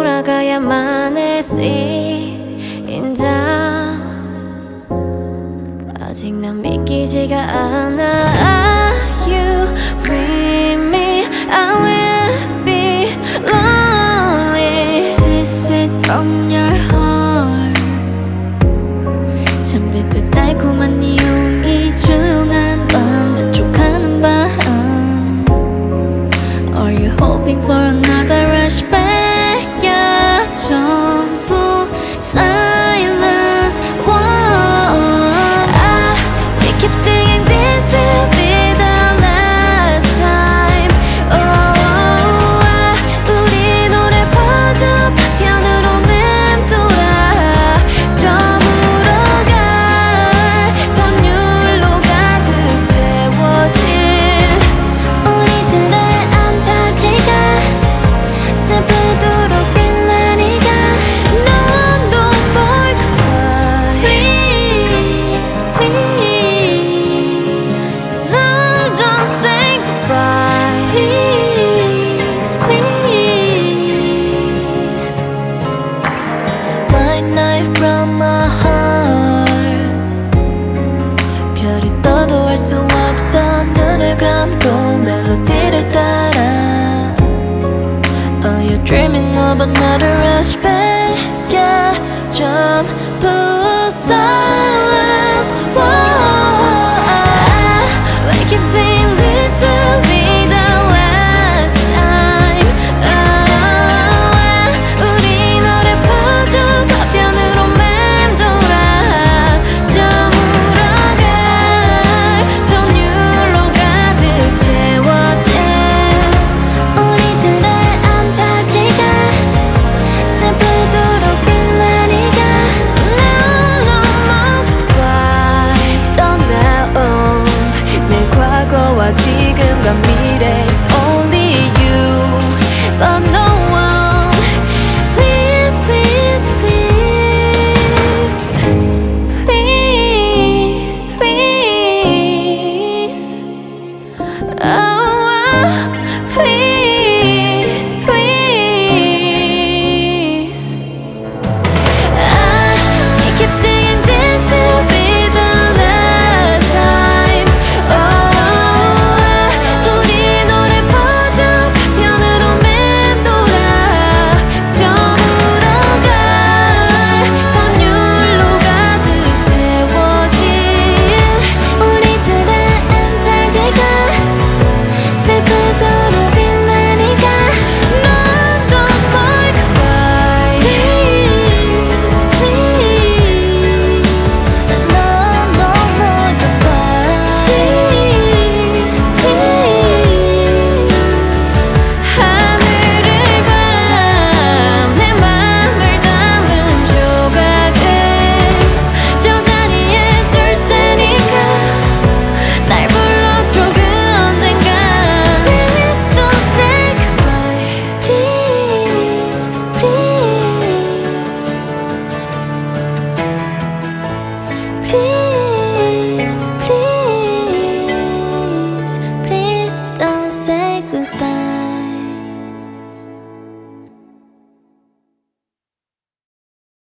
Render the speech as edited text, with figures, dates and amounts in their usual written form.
돌아가야만 해 인자 아직 난 믿기지가 않아. You with me, I will be lonely. Sweet from your heart. 잠들 듯 달콤한 네 용기 조용한 밤 재촉하는 밤. Are you hoping for another rush back? Yeah, 전부 silence. They keep saying this will be the last time. 우리 노래 퍼져 파편으로 맴돌아 저물어 갈 선율로 가득 채워질 우리들의 안타티가 슬프도록 빛나니까 넌 don't fall goodbye. Please, please don't say goodbye. Please, please. Night night from my heart. 별이 떠도 알 수 없어 눈을 감고 멜로디를 따라. Are you dreaming of another rush back? Yeah, 전부 silence.